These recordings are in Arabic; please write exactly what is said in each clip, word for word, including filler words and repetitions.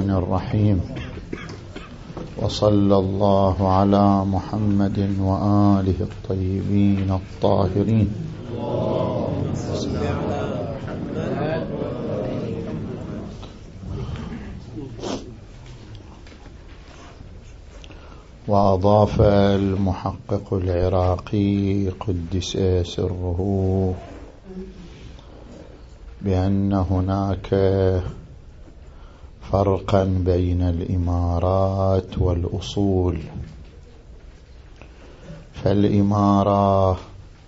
الرحمن الرحيم. وصلى الله على محمد وآله الطيبين الطاهرين. وأضاف المحقق العراقي قدس سره بأن هناك فرقا بين الإمارات والأصول. فالإمارة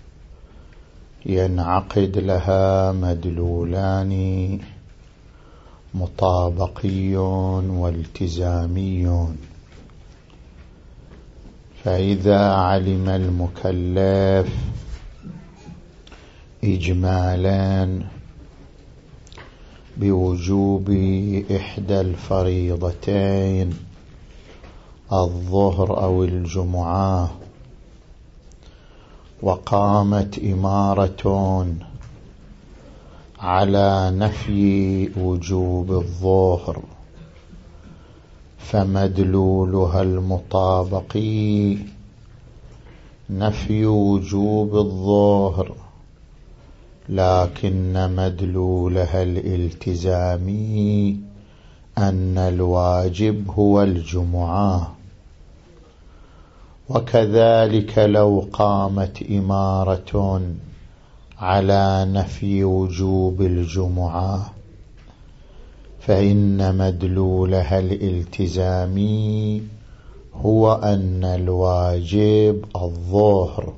ينعقد لها مدلولان مطابقي والتزامي. فإذا علم المكلف إجمالا بوجوب إحدى الفريضتين الظهر أو الجمعة، وقامت إمارة على نفي وجوب الظهر، فمدلولها المطابقي نفي وجوب الظهر، لكن مدلولها الالتزامي أن الواجب هو الجمعة. وكذلك لو قامت إمارة على نفي وجوب الجمعة، فإن مدلولها الالتزامي هو أن الواجب الظهر.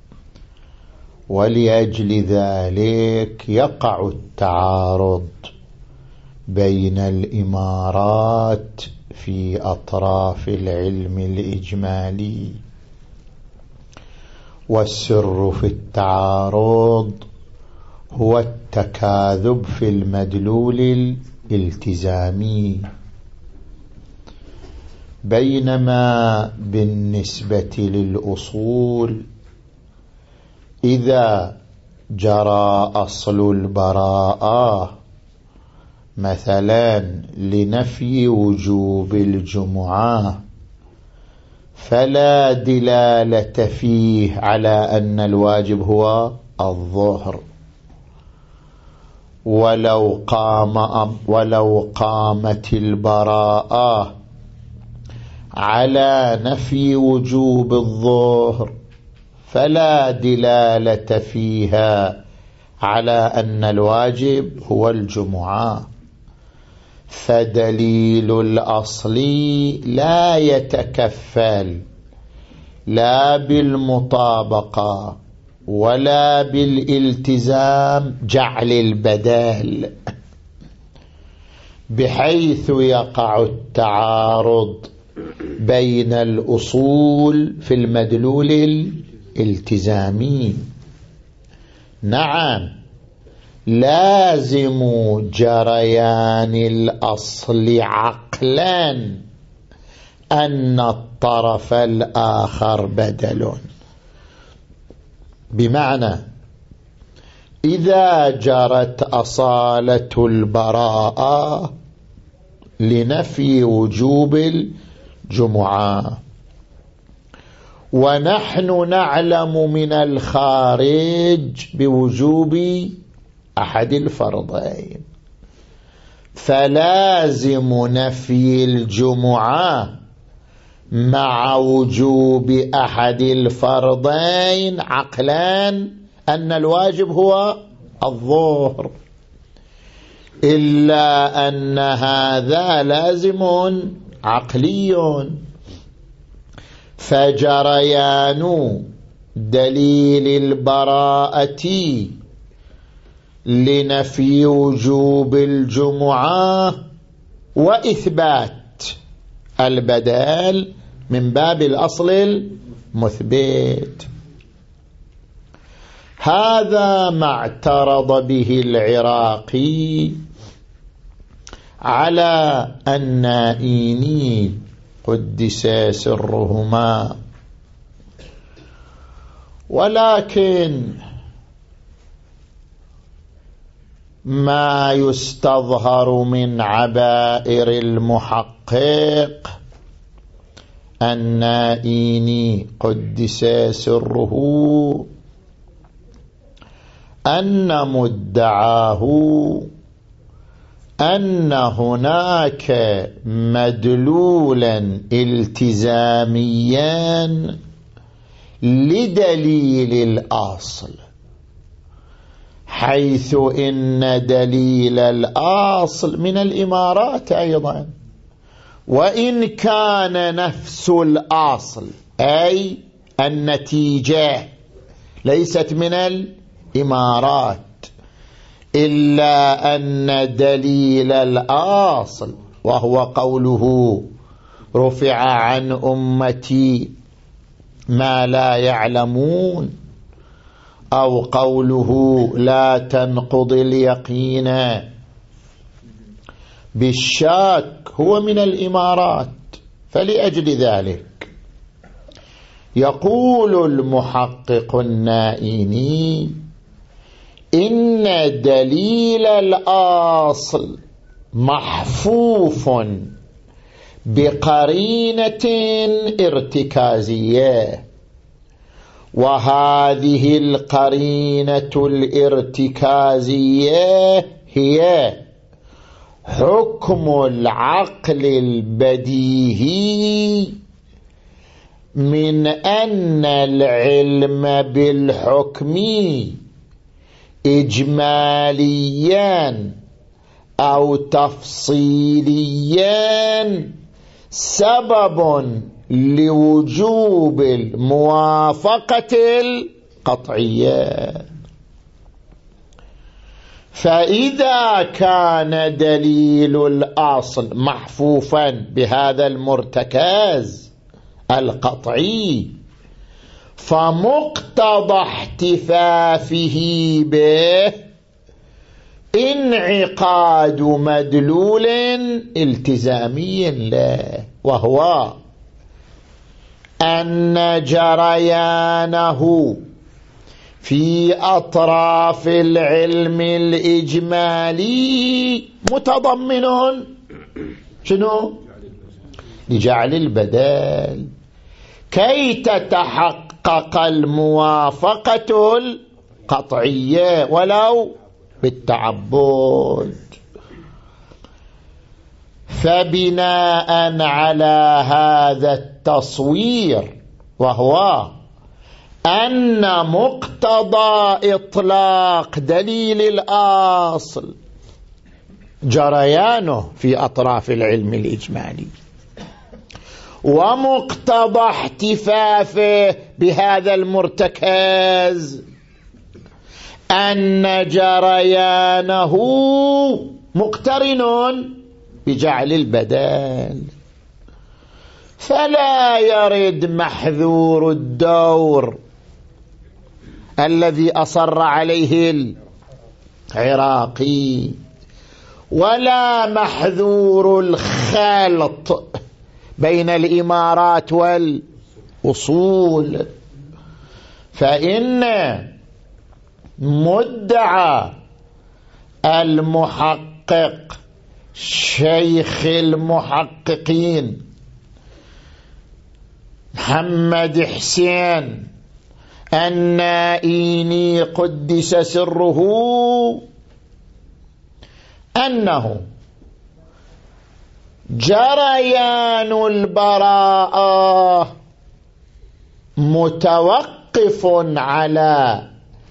ولأجل ذلك يقع التعارض بين الإمارات في أطراف العلم الإجمالي، والسر في التعارض هو التكاذب في المدلول الالتزامي. بينما بالنسبة للأصول إذا جرى أصل البراءة مثلا لنفي وجوب الجمعة، فلا دلالة فيه على أن الواجب هو الظهر. ولو قام ولو قامت البراءة على نفي وجوب الظهر، فلا دلالة فيها على أن الواجب هو الجمعة. فدليل الأصل لا يتكفل لا بالمطابقة ولا بالالتزام جعل البدال، بحيث يقع التعارض بين الأصول في المدلول الالتزامي. نعم، لازم جريان الأصل عقلا أن الطرف الآخر بدل، بمعنى إذا جرت أصالة البراءة لنفي وجوب الجمعة ونحن نعلم من الخارج بوجوب أحد الفرضين، فلازم نفي الجمعة مع وجوب أحد الفرضين عقلا أن الواجب هو الظهر، إلا أن هذا لازم عقلي. فجريان دليل البراءة لنفي وجوب الجمعة وإثبات البدال من باب الأصل المثبت. هذا ما اعترض به العراقي على النائيني قدس سرهما. ولكن ما يستظهر من عبائر المحقق النائيني قدس سره أن مدعاه أن هناك مدلولا التزاميا لدليل الأصل، حيث إن دليل الأصل من الإمارات أيضا، وإن كان نفس الأصل أي النتيجة ليست من الإمارات، إلا أن دليل الأصل وهو قوله رفع عن أمتي ما لا يعلمون، أو قوله لا تنقض اليقين بالشاك، هو من الإمارات. فلأجل ذلك يقول المحقق النائيني إن دليل الأصل محفوف بقرينة ارتكازية، وهذه القرينة الارتكازية هي حكم العقل البديهي من أن العلم بالحكم إجماليا أو تفصيليا سبب لوجوب الموافقة القطعية. فإذا كان دليل الأصل محفوفا بهذا المرتكز القطعي، فمقتضى احتفافه به انعقاد مدلول التزامي له، وهو أن جريانه في أطراف العلم الإجمالي متضمن شنو؟ لجعل البدل كي تتحقق الموافقة القطعية ولو بالتعبد. فبناء على هذا التصوير، وهو أن مقتضى إطلاق دليل الأصل جريانه في أطراف العلم الإجمالي، ومقتضى احتفافه بهذا المرتكز أن جريانه مقترن بجعل البدل، فلا يرد محذور الدور الذي أصر عليه العراقي، ولا محذور الخلط بين الإمارات والأصول. فإن مدعى المحقق شيخ المحققين محمد حسين النائيني قدس سره أنه جريان البراءة متوقف على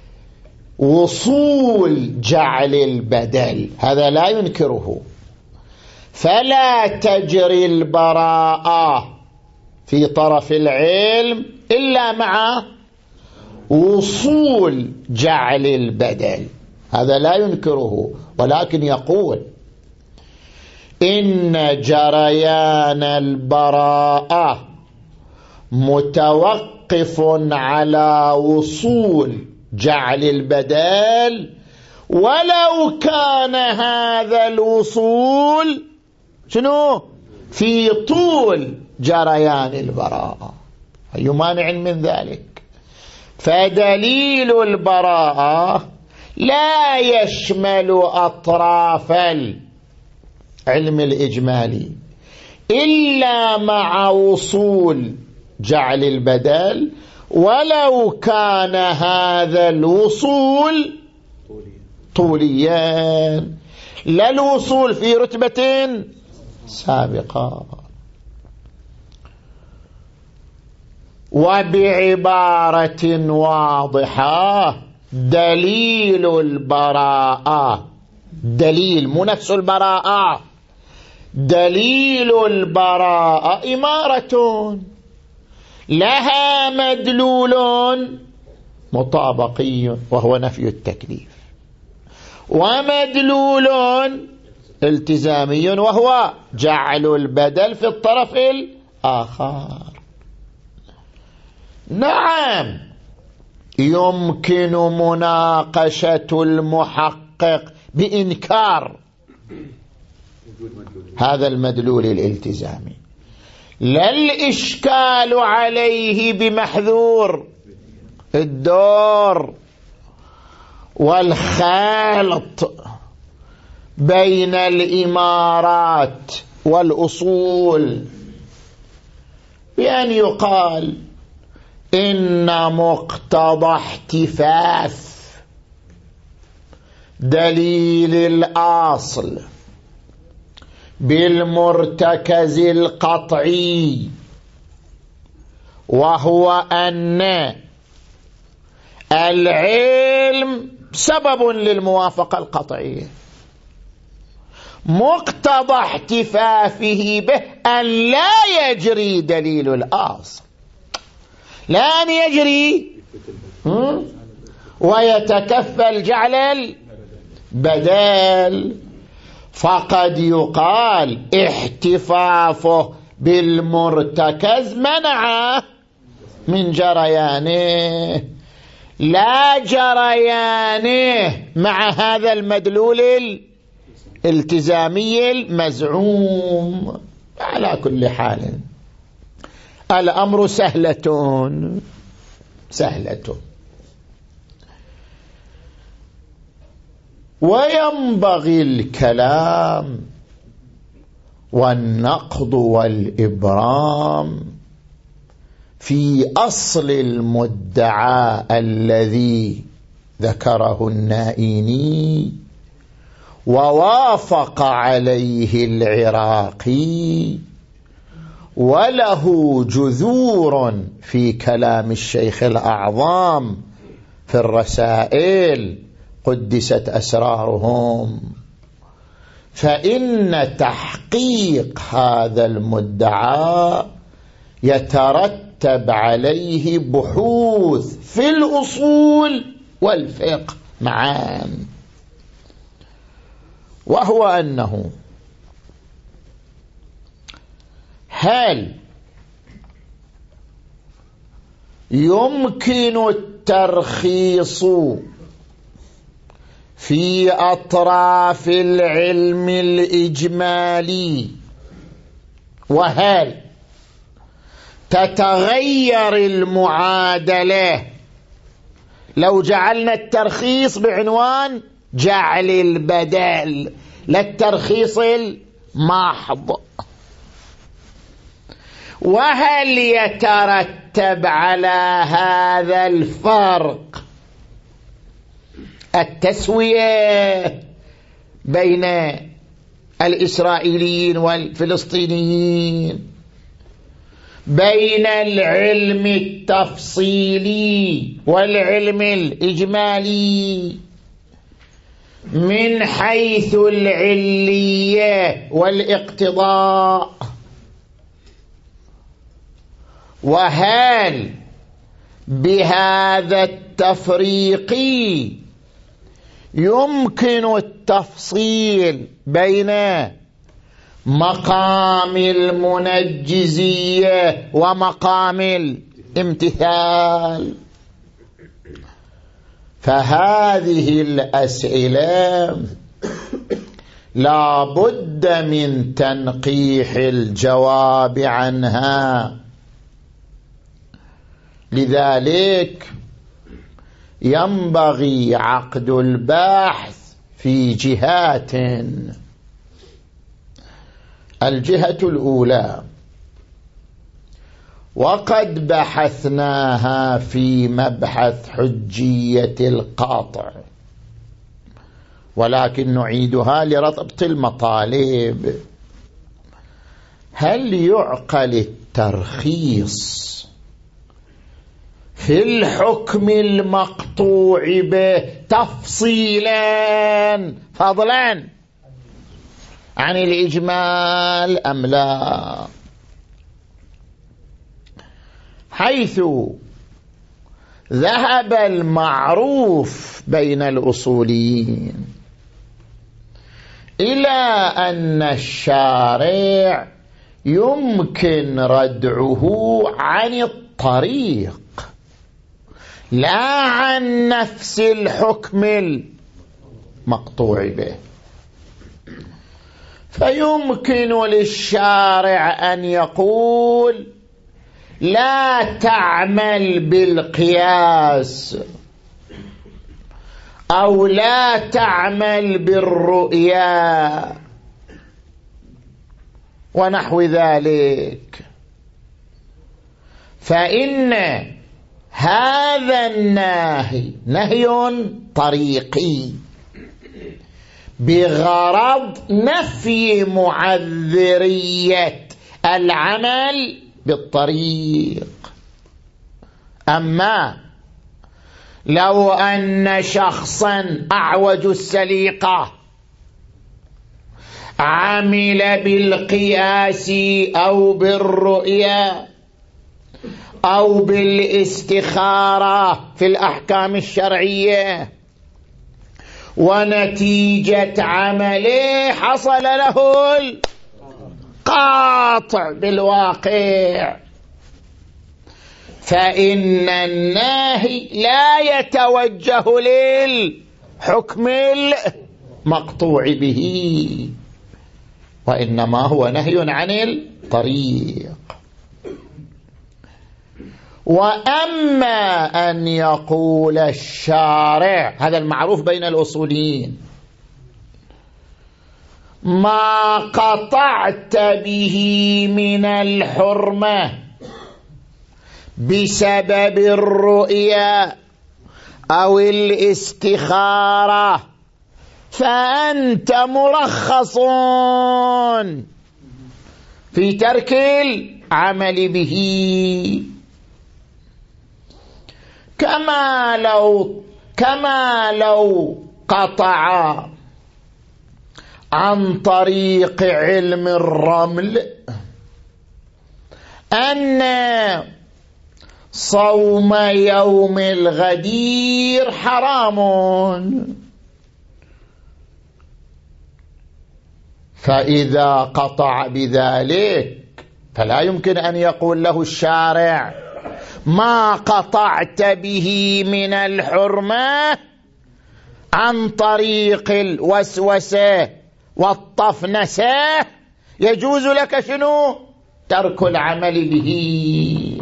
وصول جعل البدل، هذا لا ينكره، فلا تجري البراءة في طرف العلم إلا مع وصول جعل البدل، هذا لا ينكره، ولكن يقول إن جريان البراءة متوقف على وصول جعل البدل، ولو كان هذا الوصول شنو في طول جريان البراءة، أي مانع من ذلك؟ فدليل البراءة لا يشمل أطراف العلم الإجمالي إلا مع وصول جعل البدل، ولو كان هذا الوصول طوليا، لا الوصول في رتبة سابقة. وبعبارة واضحة دليل البراءة، دليل مو نفس البراءة، دليل البراءة إمارة لها مدلول مطابقي وهو نفي التكليف، ومدلول التزامي وهو جعل البدل في الطرف الآخر. نعم يمكن مناقشة المحقق بإنكار هذا المدلول الالتزامي، لا الإشكال عليه بمحذور الدور والخلط بين الإمارات والأصول، بأن يقال إن مقتضى احتفاظ دليل الأصل بالمرتكز القطعي، وهو أن العلم سبب للموافقة القطعية، مقتضى احتفافه به أن لا يجري دليل الأصل، لا أن يجري ويتكفل جعل البدل. فقد يقال احتفافه بالمرتكز منع من جريانه، لا جريانه مع هذا المدلول الالتزامي المزعوم. على كل حال الأمر سهلة سهلة. وينبغي الكلام والنقد والإبرام في أصل المدعى الذي ذكره النائيني ووافق عليه العراقي، وله جذور في كلام الشيخ الأعظم في الرسائل قدست أسرارهم. فإن تحقيق هذا المدعى يترتب عليه بحوث في الأصول والفقه معا، وهو أنه هل يمكن الترخيص في أطراف العلم الإجمالي، وهل تتغير المعادلة لو جعلنا الترخيص بعنوان جعل البدل للترخيص المحض، وهل يترتب على هذا الفرق التسوية بين الإسرائيليين والفلسطينيين، بين العلم التفصيلي والعلم الإجمالي، من حيث العلية والاقتضاء؟ وهل بهذا التفريق يمكن التفصيل بين مقام المنجزية ومقام الامتثال؟ فهذه الأسئلة لا بد من تنقيح الجواب عنها. لذلك ينبغي عقد البحث في جهات. الجهة الأولى وقد بحثناها في مبحث حجية القاطع، ولكن نعيدها لربط المطالب. هل يعقل الترخيص في الحكم المقطوع به تفصيلا فضلا عن الإجمال أم لا؟ حيث ذهب المعروف بين الأصوليين إلى أن الشارع يمكن ردعه عن الطريق لا عن نفس الحكم المقطوع به، فيمكن للشارع أن يقول لا تعمل بالقياس أو لا تعمل بالرؤيا ونحو ذلك، فإن هذا النهي نهي طريقي بغرض نفي معذرية العمل بالطريق. أما لو أن شخصا أعوج السليقة عمل بالقياس أو بالرؤيا أو بالاستخارة في الأحكام الشرعية ونتيجة عمله حصل له القاطع بالواقع، فإن الناهي لا يتوجه للحكم المقطوع به، وإنما هو نهي عن الطريق. وأما أن يقول الشارع، هذا المعروف بين الأصوليين، ما قطعت به من الحرمة بسبب الرؤيا أو الاستخارة فأنت مرخص في ترك العمل به، كما لو كما لو قطع عن طريق علم الرمل أن صوم يوم الغدير حرام، فإذا قطع بذلك فلا يمكن أن يقول له الشارع ما قطعت به من الحرمة عن طريق الوسوسة والطفنسة يجوز لك شنو؟ ترك العمل به.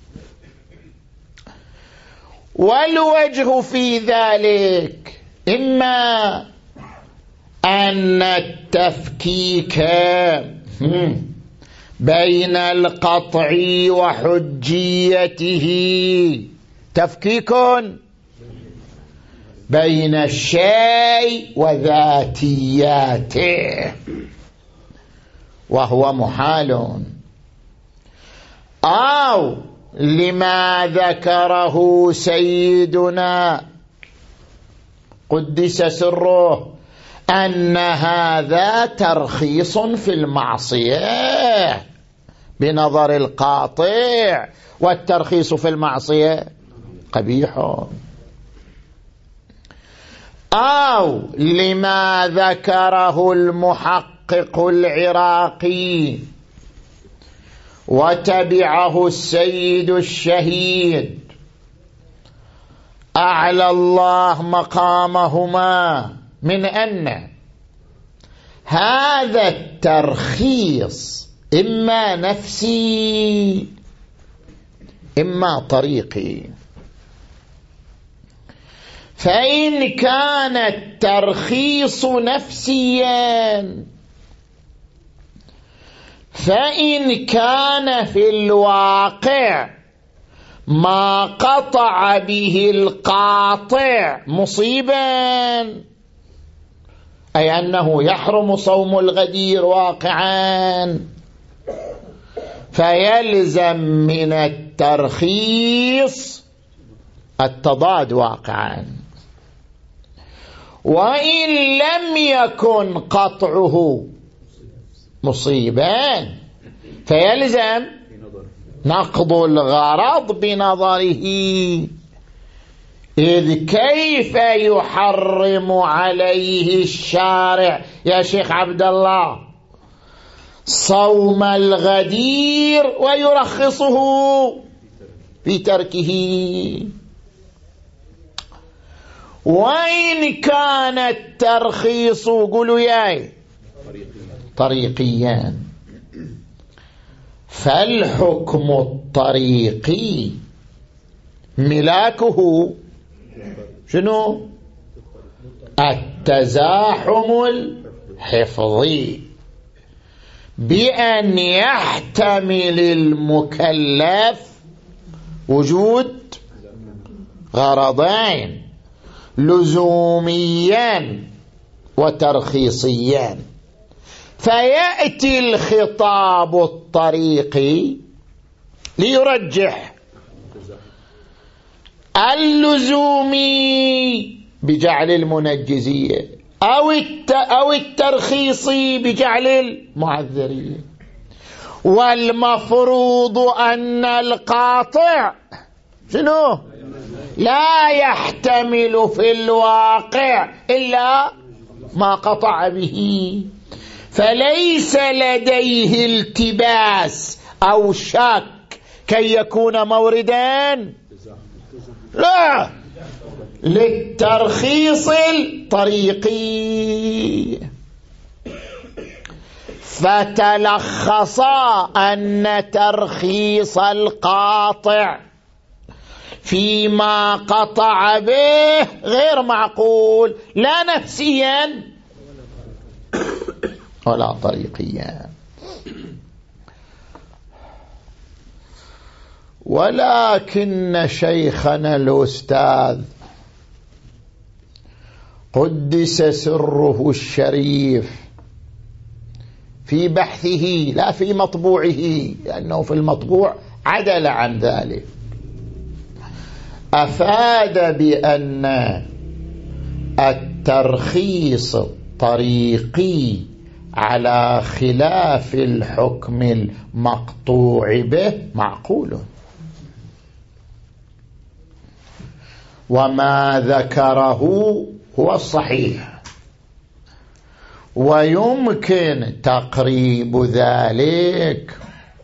والوجه في ذلك إما أن التفكيك بين القطع وحجيته تفكيك بين الشيء وذاتياته وهو محال، أو لما ذكره سيدنا قدس سره أن هذا ترخيص في المعصية بنظر القاطع، والترخيص في المعصية قبيح، أو لما ذكره المحقق العراقي وتبعه السيد الشهيد أعلى الله مقامهما من أن هذا الترخيص إما نفسي إما طريقي. فإن كان الترخيص نفسيا فإن كان في الواقع ما قطع به القاطع مصيبا، أي أنه يحرم صوم الغدير واقعا، فيلزم من الترخيص التضاد واقعا. وإن لم يكن قطعه مصيبا فيلزم نقض الغرض بنظره، إذ كيف يحرم عليه الشارع يا شيخ عبد الله صوم الغدير ويرخصه في تركه؟ وإن كان الترخيص قولوا ياي طريقيا فالحكم الطريقي ملاكه شنو؟ التزاحم الحفظي، بأن يحتمل المكلف وجود غرضين لزوميا وترخيصيا، فيأتي الخطاب الطريقي ليرجح اللزومي بجعل المنجزية أو أو الترخيصي بجعل المعذرية. والمفروض أن القاطع شنو؟ لا يحتمل في الواقع إلا ما قطع به، فليس لديه التباس أو شك كي يكون موردا لا للترخيص الطريقي. فتلخص أن ترخيص القاطع فيما قطع به غير معقول، لا نفسيا ولا طريقيا. ولكن شيخنا الأستاذ قدس سره الشريف في بحثه لا في مطبوعه، لأنه في المطبوع عدل عن ذلك، أفاد بأن الترخيص الطريقي على خلاف الحكم المقطوع به معقول، وما ذكره هو الصحيح، ويمكن تقريب ذلك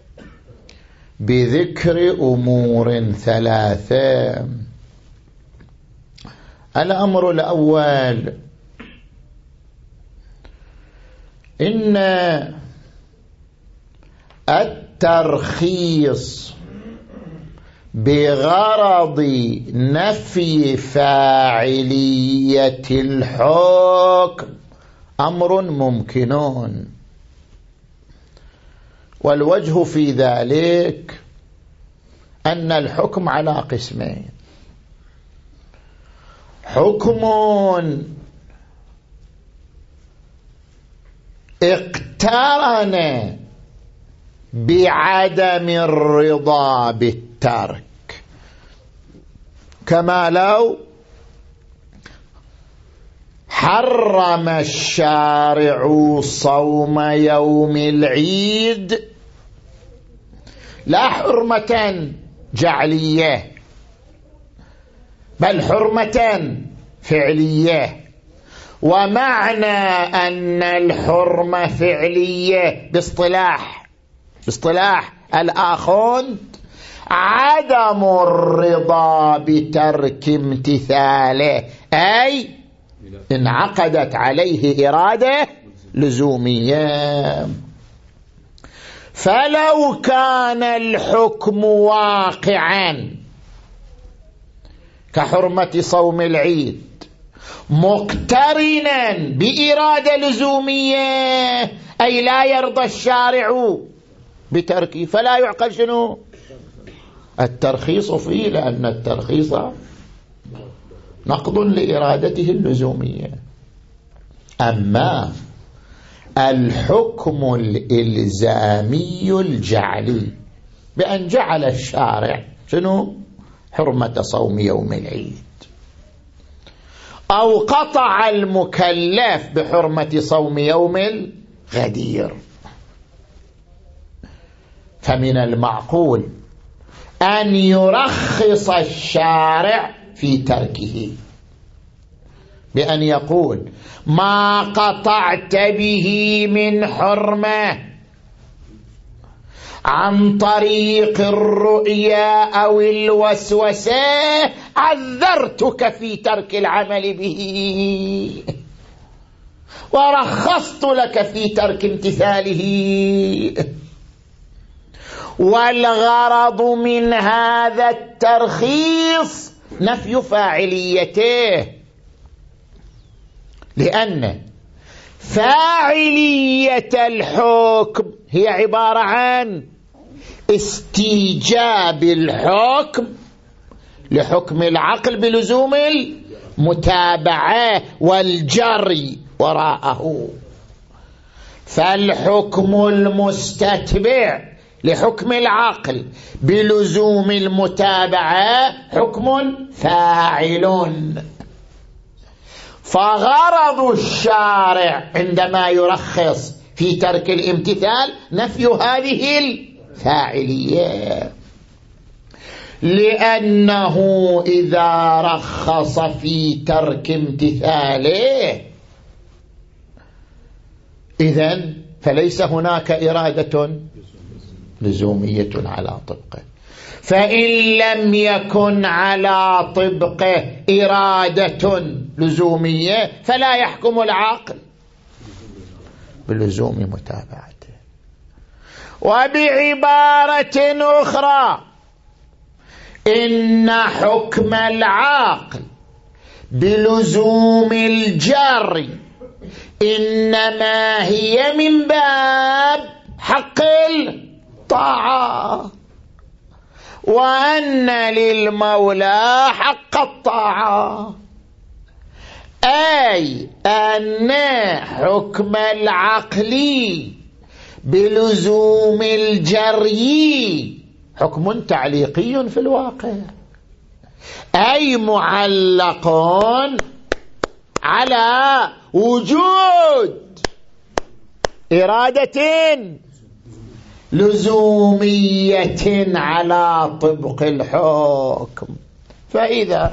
بذكر أمور ثلاثة. الأمر الأول إن الترخيص بغرض نفي فاعلية الحكم أمر ممكن، والوجه في ذلك أن الحكم على قسمين: حكم اقترن بعدم الرضا بالترك، كما لو حرم الشارع صوم يوم العيد لا حرمة جعلية بل حرمة فعلية. ومعنى أن الحرمة فعلية باصطلاح باصطلاح الآخوند عدم الرضا بترك امتثاله، أي انعقدت عليه إرادة لزومية. فلو كان الحكم واقعا كحرمة صوم العيد مقترنا بإرادة لزومية، أي لا يرضى الشارع بتركه، فلا يعقل شنو الترخيص فيه، لأن الترخيص نقض لإرادته اللزومية. أما الحكم الإلزامي الجعلي بأن جعل الشارع شنو حرمة صوم يوم العيد، أو قطع المكلف بحرمة صوم يوم الغدير، فمن المعقول أن يرخص الشارع في تركه بأن يقول ما قطعت به من حرمة عن طريق الرؤيا أو الوسوسة عذرتك في ترك العمل به ورخصت لك في ترك امتثاله. والغرض من هذا الترخيص نفي فاعليته، لأن فاعلية الحكم هي عبارة عن استيجاب الحكم لحكم العقل بلزوم المتابعة والجري وراءه، فالحكم المستتبع لحكم العقل بلزوم المتابعة حكم فاعل. فغرض الشارع عندما يرخص في ترك الامتثال نفي هذه الفاعلية، لأنه إذا رخص في ترك امتثاله إذن فليس هناك إرادة لزومية على طبقه، فإن لم يكن على طبقه إرادة لزومية فلا يحكم العقل بلزوم متابعته. وبعبارة أخرى إن حكم العقل بلزوم الجري إنما هي من باب حق الطاعة، وأن للمولى حق الطاعة، أي أن حكم العقل بلزوم الجري حكم تعليقي في الواقع، أي معلق على وجود إرادة لزومية على طبق الحكم. فإذا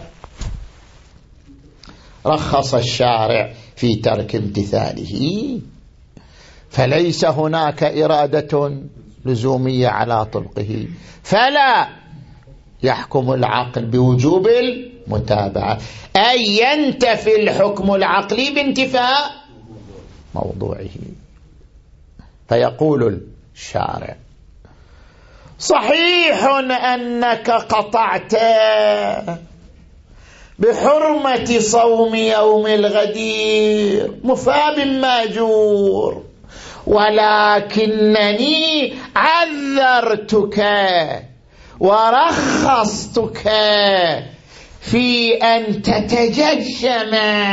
رخص الشارع في ترك امتثاله فليس هناك إرادة لزومية على طبقه، فلا يحكم العقل بوجوب المتابعة، أي ينتفي الحكم العقلي بانتفاء موضوعه. فيقول الشارع صحيح أنك قطعت بحرمة صوم يوم الغدير مفاب ماجور، ولكنني عذرتك ورخصتك في أن تتجشم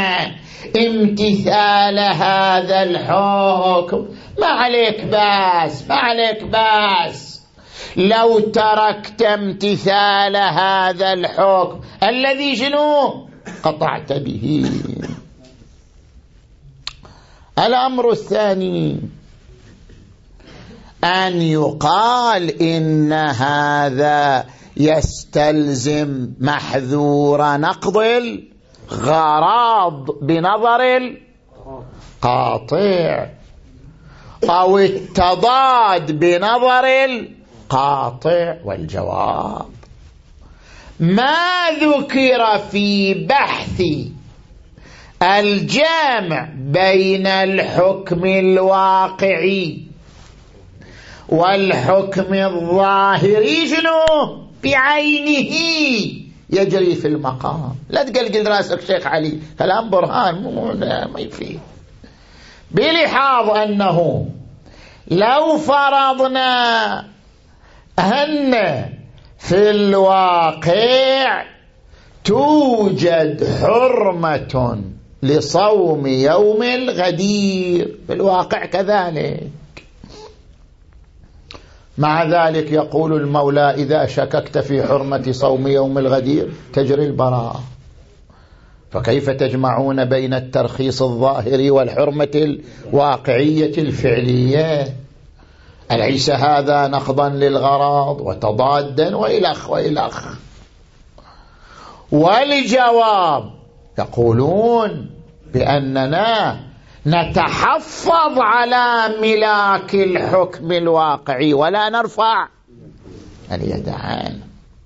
امتثال هذا الحكم. ما عليك باس ما عليك باس لو تركت امتثال هذا الحكم الذي شنو قطعت به. الأمر الثاني أن يقال إن هذا يستلزم محذور نقض الغراض بنظر القاطع أو التضاد بنظر القاطع، والجواب ما ذكر في بحث الجامع بين الحكم الواقعي والحكم الظاهري شنو بعينه يجري في المقام. لا تقلقل راسك شيخ علي، كلام برهان مو ما يفيد. بلحاظ أنه لو فرضنا أن في الواقع توجد حرمة لصوم يوم الغدير، في الواقع كذلك، مع ذلك يقول المولى إذا شككت في حرمة صوم يوم الغدير تجري البراءة. فكيف تجمعون بين الترخيص الظاهري والحرمة الواقعية الفعلية؟ أليس هذا نقضا للغرض وتضادا وإلخ وإلخ؟ والجواب يقولون بأننا نتحفظ على ملاك الحكم الواقعي ولا نرفع اليد عنه.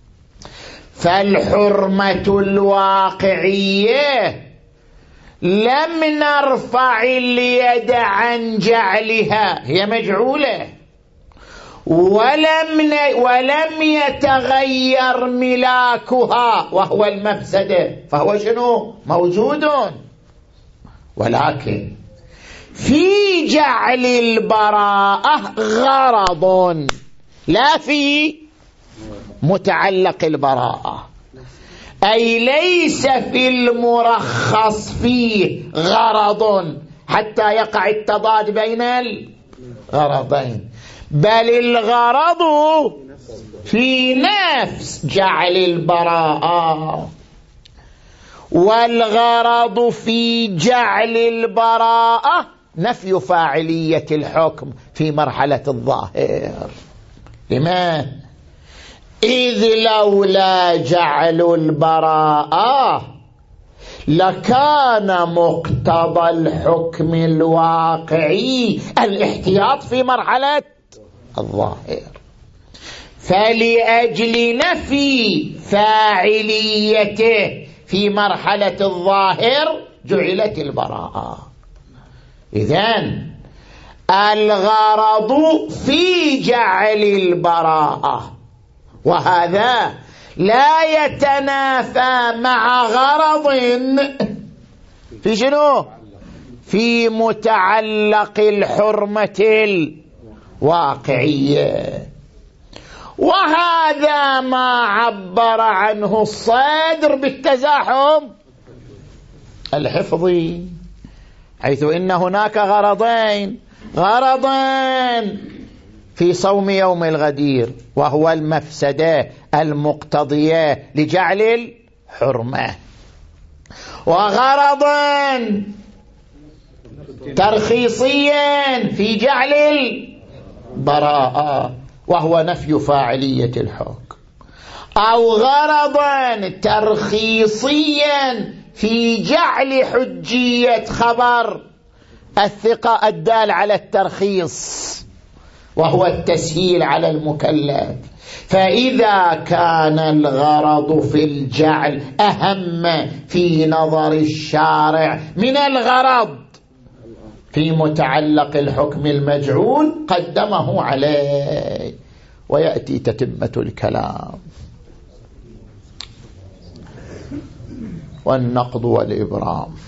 فالحرمة الواقعية لم نرفع اليد عن جعلها، هي مجعولة، ولم ولم يتغير ملاكها وهو المفسدة، فهو شنو؟ موجود. ولكن في جعل البراءة غرض لا في متعلق البراءة، أي ليس في المرخص فيه غرض حتى يقع التضاد بين الغرضين، بل الغرض في نفس جعل البراءة. والغرض في جعل البراءة نفي فاعلية الحكم في مرحلة الظاهر. لماذا؟ إذ لولا جعل البراءة لكان مقتضى الحكم الواقعي الاحتياط في مرحلة الظاهر، فلأجل نفي فاعليته في مرحلة الظاهر جعلت البراءة. إذن الغرض في جعل البراءة، وهذا لا يتنافى مع غرض في شنو؟ في متعلق الحرمة الواقعية. وهذا ما عبر عنه الصدر بالتزاحم الحفظي، حيث إن هناك غرضين، غرضين في صوم يوم الغدير وهو المفسدة المقتضية لجعل الحرمة، وغرضا ترخيصيا في جعل البراءة وهو نفي فاعلية الحكم، أو غرضا ترخيصيا في جعل حجية خبر الثقة الدال على الترخيص وهو التسهيل على المكلف. فإذا كان الغرض في الجعل أهم في نظر الشارع من الغرض في متعلق الحكم المجعول قدمه عليه. ويأتي تتمة الكلام. والنقض والإبرام.